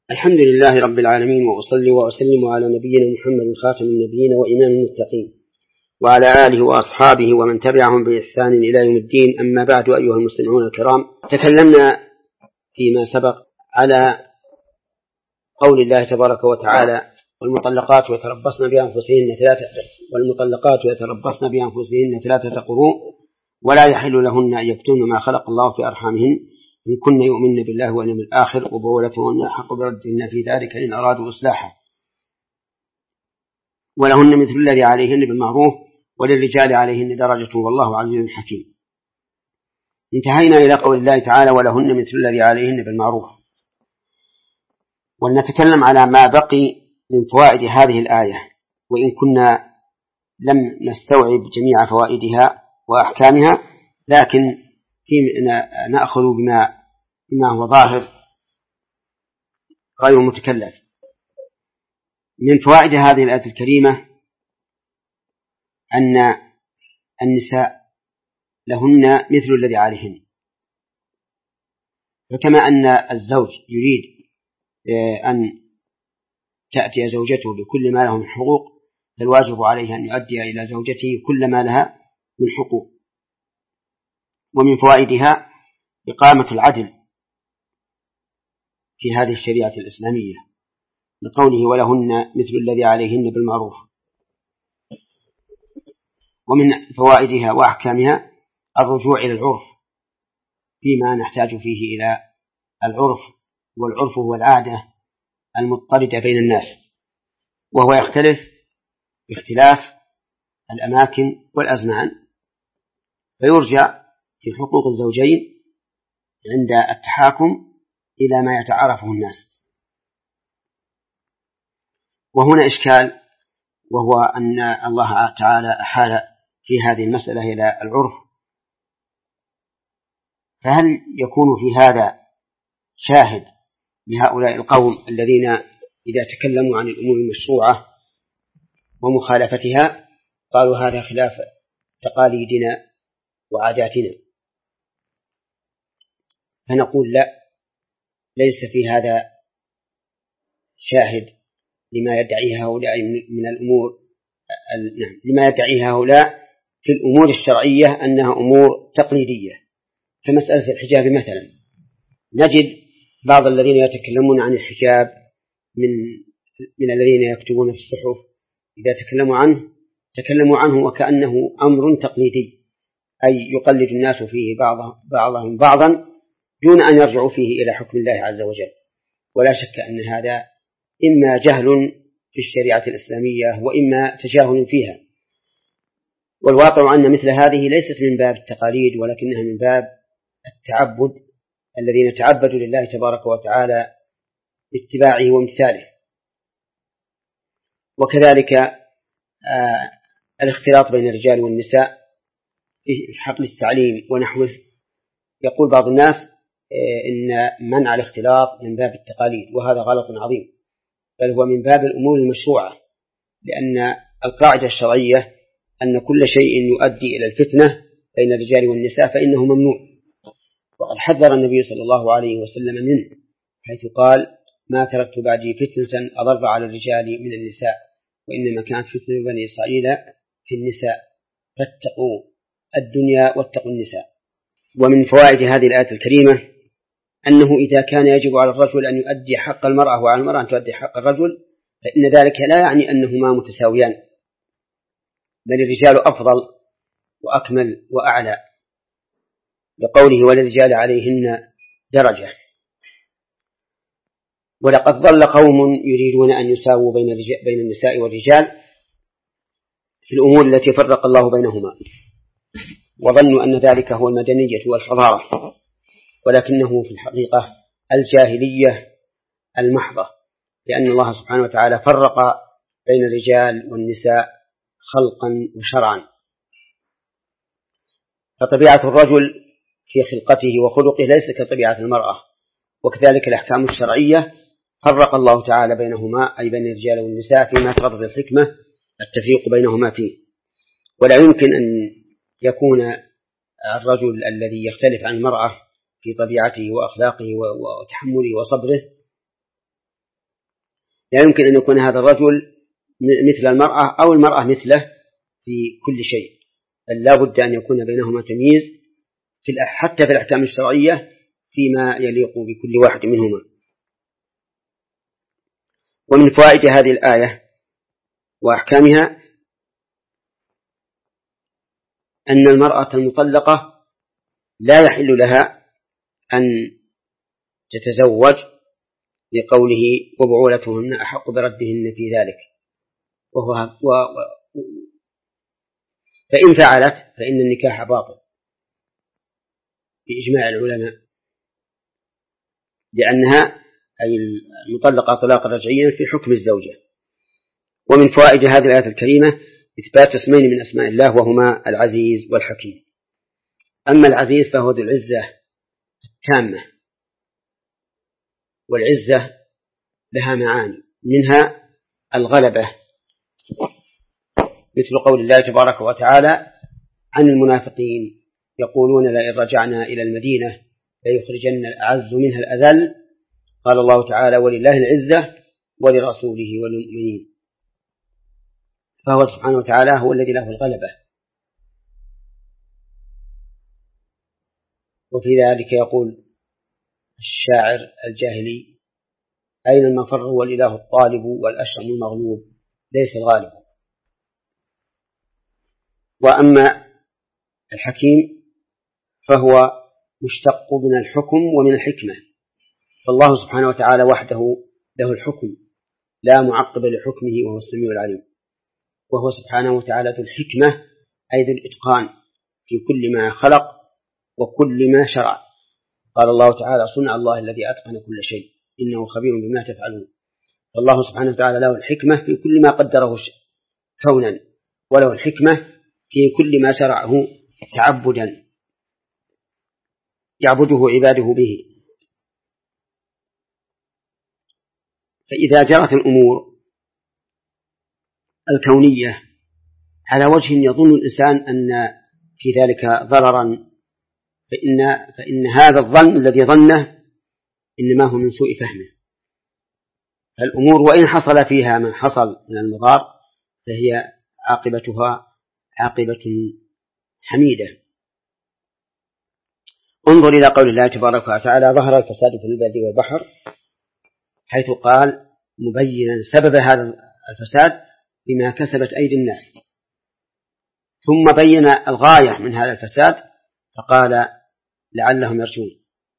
الحمد لله رب العالمين، وأصلي وأسلم على نبينا محمد خاتم النبيين وإمام المتقين، وعلى آله وأصحابه ومن تبعهم بإحسان إلى يوم الدين. أما بعد، أيها المستمعون الكرام، تكلمنا فيما سبق على قول الله تبارك وتعالى: والمطلقات يتربصن بأنفسهن ثلاثة قروء ولا يحل لهن أن يكتمن ما خلق الله في أرحامهن إن كن يؤمن بالله واليوم الآخر وبولتهن أحق بردهن في ذلك إن أرادوا إصلاحا، ولهن مثل الذي عليهن بالمعروف وللرجال عليهن درجة والله عزيز حكيم. انتهينا إلى قول الله تعالى: ولهن مثل الذي عليهن بالمعروف. ولنتكلم على ما بقي من فوائد هذه الآية، وإن كنا لم نستوعب جميع فوائدها وأحكامها، لكن نأخذ بما هو ظاهر غير متكلف. من فوائد هذه الآية الكريمة أن النساء لهن مثل الذي عليهن، فكما أن الزوج يريد أن تأتي زوجته بكل ما له من حقوق، فالواجب عليه أن يؤدي إلى زوجته كل ما لها من حقوق. ومن فوائدها إقامة العدل في هذه الشريعة الإسلامية، لقوله: ولهن مثل الذي عليهن بالمعروف. ومن فوائدها وأحكامها الرجوع إلى العرف فيما نحتاج فيه إلى العرف، والعرف هو العادة المضطردة بين الناس، وهو يختلف باختلاف الأماكن والأزمان، فيرجع في حقوق الزوجين عند التحاكم إلى ما يتعارفه الناس. وهنا إشكال، وهو أن الله تعالى أحال في هذه المسألة إلى العرف، فهل يكون في هذا شاهد لهؤلاء القوم الذين إذا تكلموا عن الأمور المشروعة ومخالفتها قالوا هذا خلاف تقاليدنا وعاداتنا؟ فنقول لا، ليس في هذا شاهد لما يدعيه هؤلاء من الأمور، لما يدعيه هؤلاء في الأمور الشرعية أنها أمور تقليدية. كمسألة الحجاب مثلا، نجد بعض الذين يتكلمون عن الحجاب من الذين يكتبون في الصحف، إذا تكلموا عنه وكأنه أمر تقليدي، أي يقلد الناس فيه بعضهم بعضا دون أن يرجعوا فيه إلى حكم الله عز وجل. ولا شك أن هذا إما جهل في الشريعة الإسلامية وإما تجاهل فيها. والواقع أن مثل هذه ليست من باب التقاليد، ولكنها من باب التعبد، الذين تعبدوا لله تبارك وتعالى باتباعه وامتثاله. وكذلك الاختلاط بين الرجال والنساء في حقل التعليم ونحوه، يقول بعض الناس إن منع الاختلاط من باب التقاليد، وهذا غلط عظيم، بل هو من باب الأمور المشروعة، لأن القاعدة الشرعية أن كل شيء يؤدي إلى الفتنة بين الرجال والنساء فإنه ممنوع. وقد حذر النبي صلى الله عليه وسلم منه، حيث قال: ما تركت بعدي فتنة أضر على الرجال من النساء، وإنما كانت فتنة بني إسرائيل في النساء، فاتقوا الدنيا واتقوا النساء. ومن فوائد هذه الآية الكريمة أنه إذا كان يجب على الرجل أن يؤدي حق المرأة وعلى المرأة أن تؤدي حق الرجل، فإن ذلك لا يعني أنهما متساويان، بل الرجال أفضل وأكمل وأعلى، لقوله: وللرجال عليهن درجة. ولقد ضل قوم يريدون أن يساووا بين النساء والرجال في الأمور التي فرق الله بينهما، وظنوا أن ذلك هو المدنية والحضارة، ولكنه في الحقيقة الجاهلية المحضة، لأن الله سبحانه وتعالى فرق بين الرجال والنساء خلقا وشرعا. فطبيعة الرجل في خلقته وخلقه ليس كطبيعة المرأة، وكذلك الأحكام الشرعية فرق الله تعالى بينهما، أي بين الرجال والنساء، فيما اقتضت الحكمة التفريق بينهما فيه. ولا يمكن أن يكون الرجل الذي يختلف عن المرأة في طبيعته وأخلاقه وتحمله وصبره لا يمكن أن يكون هذا الرجل مثل المرأة أو المرأة مثله في كل شيء، بل لا بد أن يكون بينهما تمييز حتى في الأحكام الشرعية فيما يليق بكل واحد منهما. ومن فوائد هذه الآية وأحكامها أن المرأة المطلقة لا يحل لها أن تتزوج لقوله وبعولتهن أحق بردهن في ذلك، فإن فعلت فإن النكاح باطل بإجماع العلماء، لأنها أي المطلقة طلاقا رجعيا في حكم الزوجة. ومن فوائد هذه الآية الكريمة إثبات اسمين من أسماء الله وهما العزيز والحكيم. أما العزيز فهو ذو العزة التامة، والعزة لها معاني منها الغلبة، مثل قول الله تبارك وتعالى عن المنافقين يقولون لئن رجعنا إلى المدينة ليخرجن الأعز منها الأذل، قال الله تعالى ولله العزة ولرسوله وللمؤمنين، فهو سبحانه وتعالى هو الذي له الغلبة. وفي ذلك يقول الشاعر الجاهلي أين المفر والإله الطالب والأشرم المغلوب ليس الغالب. وأما الحكيم فهو مشتق من الحكم ومن الحكمة، فالله سبحانه وتعالى وحده له الحكم لا معقب لحكمه وهو السميع العليم، وهو سبحانه وتعالى ذو الحكمة أي ذو الإتقان في كل ما خلق وكل ما شرع. قال الله تعالى صنع الله الذي أتقن كل شيء إنه خبير بما تفعلون. فالله سبحانه وتعالى له الحكمة في كل ما قدره كونا، وله الحكمة في كل ما شرعه تعبدا يعبده عباده به. فإذا جرت الأمور الكونية على وجه يظن الإنسان أن في ذلك ضررا، فإن هذا الظن الذي ظنه إنما هو من سوء فهمه. فالأمور وإن حصل فيها ما حصل من المضار فهي عاقبتها عاقبة حميدة. انظر إلى قول الله تبارك وتعالى ظهر الفساد في البر والبحر، حيث قال مبينا سبب هذا الفساد بما كسبت أيدي الناس، ثم بين الغاية من هذا الفساد فقال لعلهم يرجعون.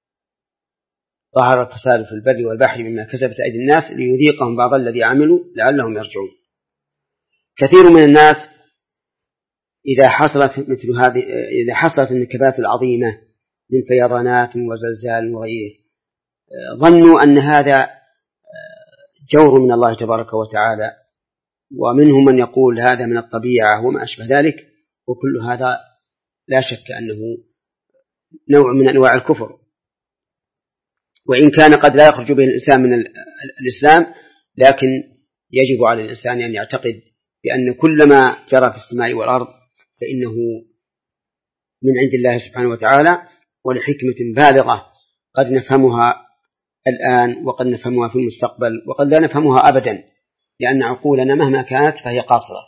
ظهر الفساد في البر والبحر بما كسبت أيدي الناس ليذيقهم بعض الذي عملوا لعلهم يرجعون. كثير من الناس إذا حصلت النكبات العظيمة من فيضانات وزلزال وغيره ظنوا أن هذا جور من الله تبارك وتعالى، ومنهم من يقول هذا من الطبيعة وما أشبه ذلك، وكل هذا لا شك أنه نوع من أنواع الكفر، وإن كان قد لا يخرج به الإنسان من الإسلام، لكن يجب على الإنسان أن يعتقد بأن كل ما جرى في السماء والأرض فإنه من عند الله سبحانه وتعالى ولحكمة بالغة قد نفهمها الآن وقد نفهمها في المستقبل وقد لا نفهمها أبدا، لأن عقولنا مهما كانت فهي قاصرة.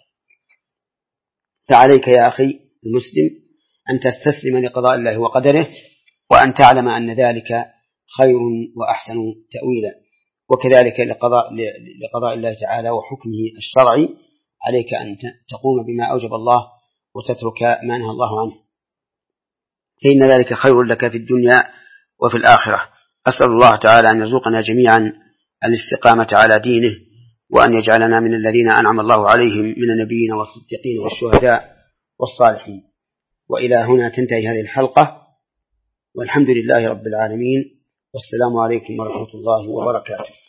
فعليك يا أخي المسلم أن تستسلم لقضاء الله وقدره، وأن تعلم أن ذلك خير وأحسن تأويلا. وكذلك لقضاء الله تعالى وحكمه الشرعي عليك أن تقوم بما أوجب الله وتترك ما نهى الله عنه، فإن ذلك خير لك في الدنيا وفي الآخرة. أسأل الله تعالى أن يرزقنا جميعا الاستقامة على دينه، وأن يجعلنا من الذين أنعم الله عليهم من النبيين والصديقين والشهداء والصالحين. وإلى هنا تنتهي هذه الحلقة، والحمد لله رب العالمين، والسلام عليكم ورحمة الله وبركاته.